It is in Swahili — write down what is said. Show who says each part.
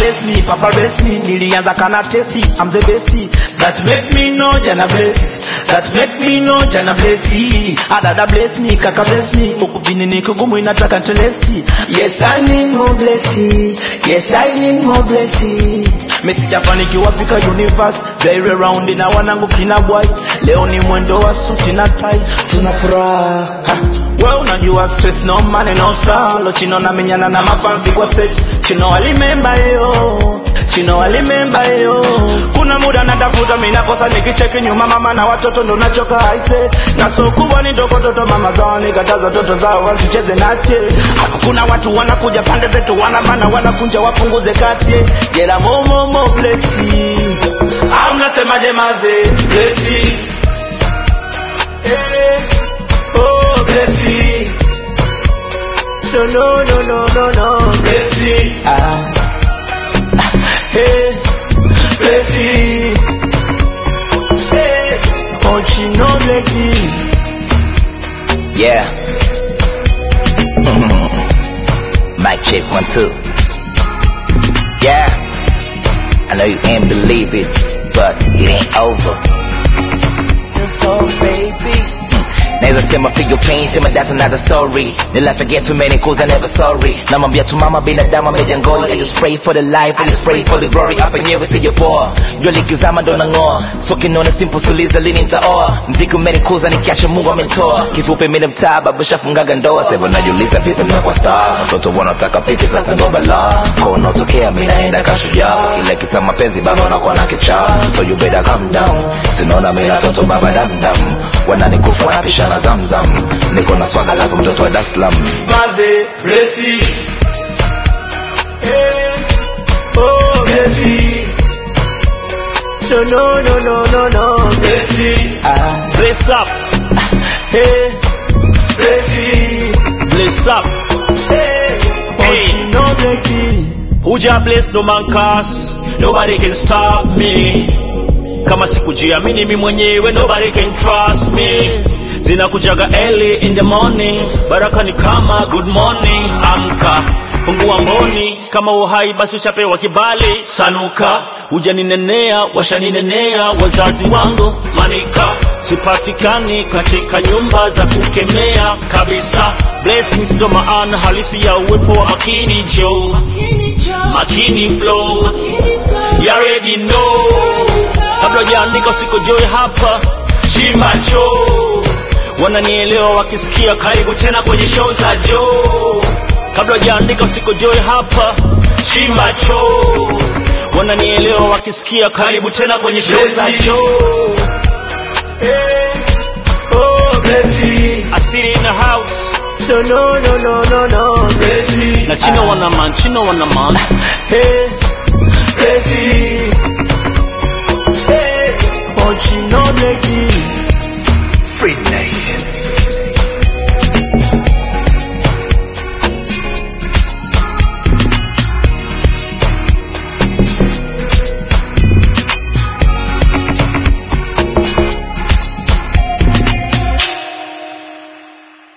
Speaker 1: bless me, Papa bless me. Nilianza kana testy, I'm the bestie. That make me know Jana bless. That make me know Jana blessy. Adada bless me, kaka bless me. Ukubini ni kugumu inataka ntelesti. Yes I need more blessing. Yes I need more blessing. Mesi jafanikiwa fika universe. Very round na wanangu kina boy. Leo ni mwendo wa suti na tie. Tunafuraha. Well unajua stress no money no star. Lo chino na menyana na mafansi kwa stage. Chino alimemba yo. Chino alimemba yo. Kuna muda natafuta mimi nakosa nikicheki nyuma mama na watoto ndo nachoka aise. Na so kubwa ni ndogo toto mama zao nikataza toto zao wasicheze natie. Kuna watu wanakuja pande zetu wanabana wanakunja wapunguze kati. Jela mo blessi. Mnasemaje maze blessi. Oh blessi. So no blessi. Hey blessi. Hey oh chino blessi.
Speaker 2: Yeah. Mic check 1 2. Yeah. I know you ain't believe it, but it ain't over.
Speaker 1: So baby.
Speaker 2: Naweza sema feel your pain, sema that's another story. Nila forget too many cause I never sorry. Namwambia tu mama binadamu amejangoi. I just pray for the life, I just pray for the glory. Hapa nyewe sije poa, jua likizama ndo nangoa. So kinona simple suliza lini nitaoa. Mziki umenikuza nikiacha Mungu amenitoa. Kifupi mimi mtaa baba shafungaga ndoa. Sasa najiuliza vipi ninakuwa star. Watoto wanataka pipi sasa ndo balaa. Kono tokea mimi naenda kashujaa. Ile kisa mapenzi baba wanakuwa na kichaa. So you better calm down. Sinaona mimi na toto baba dam. Wananikufa wanapisha na zamzam. Niko na swaga alafu mtoto wa Dar es Salaam.
Speaker 1: Maze blessi. Hey oh blessi. So no blessi.
Speaker 3: Bless up.
Speaker 1: Hey blessi.
Speaker 3: Bless up.
Speaker 1: Hey oh chino blessi.
Speaker 3: Whoja bless no man curse. Nobody can stop me. Kama sikujiamini mimi mwenyewe nobody can trust me. Zinakujaga early in the morning. Baraka ni kama good morning. Amka, fungua mboni. Kama uhai basi ushapewa kibali. Sanuka, hujaninenea, washaninenea wazazi wangu manika. Sipatikani katika nyumba za kukemea kabisa. Blessings ndo maana halisi ya uwepo wa Makini Joe. Makini flow. You already know. Kabla hujaandika usikojoe hapa. Chimacho. Wananielewa wakisikia karibu tena kwenye show za Joe. Kabla hujaandika usikojoe hapa. Chimacho. Wananielewa wakisikia karibu tena kwenye show za Joe.
Speaker 1: Hey oh blessi.
Speaker 3: I sit in the house.
Speaker 1: So no blessi.
Speaker 3: Na chino wana man.
Speaker 1: Hey blessi. Hey oh chino blessi.